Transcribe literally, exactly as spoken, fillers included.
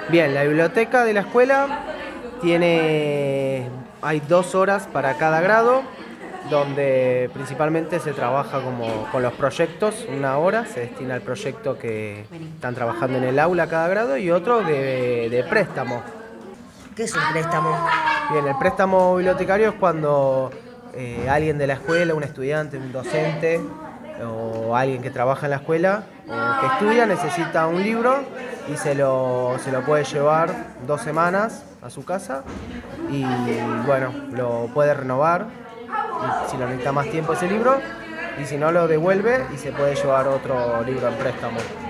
Bien, la biblioteca de la escuela tiene, hay dos horas para cada grado, donde principalmente se trabaja como con los proyectos. Una hora se destina al proyecto que están trabajando en el aula cada grado y otro de, de préstamo. ¿Qué es un préstamo? Bien, el préstamo bibliotecario es cuando eh, alguien de la escuela, un estudiante, un docente o alguien que trabaja en la escuela o que estudia necesita un libro y se lo, se lo puede llevar dos semanas a su casa y bueno, lo puede renovar y si lo necesita más tiempo ese libro y si no lo devuelve y se puede llevar otro libro en préstamo.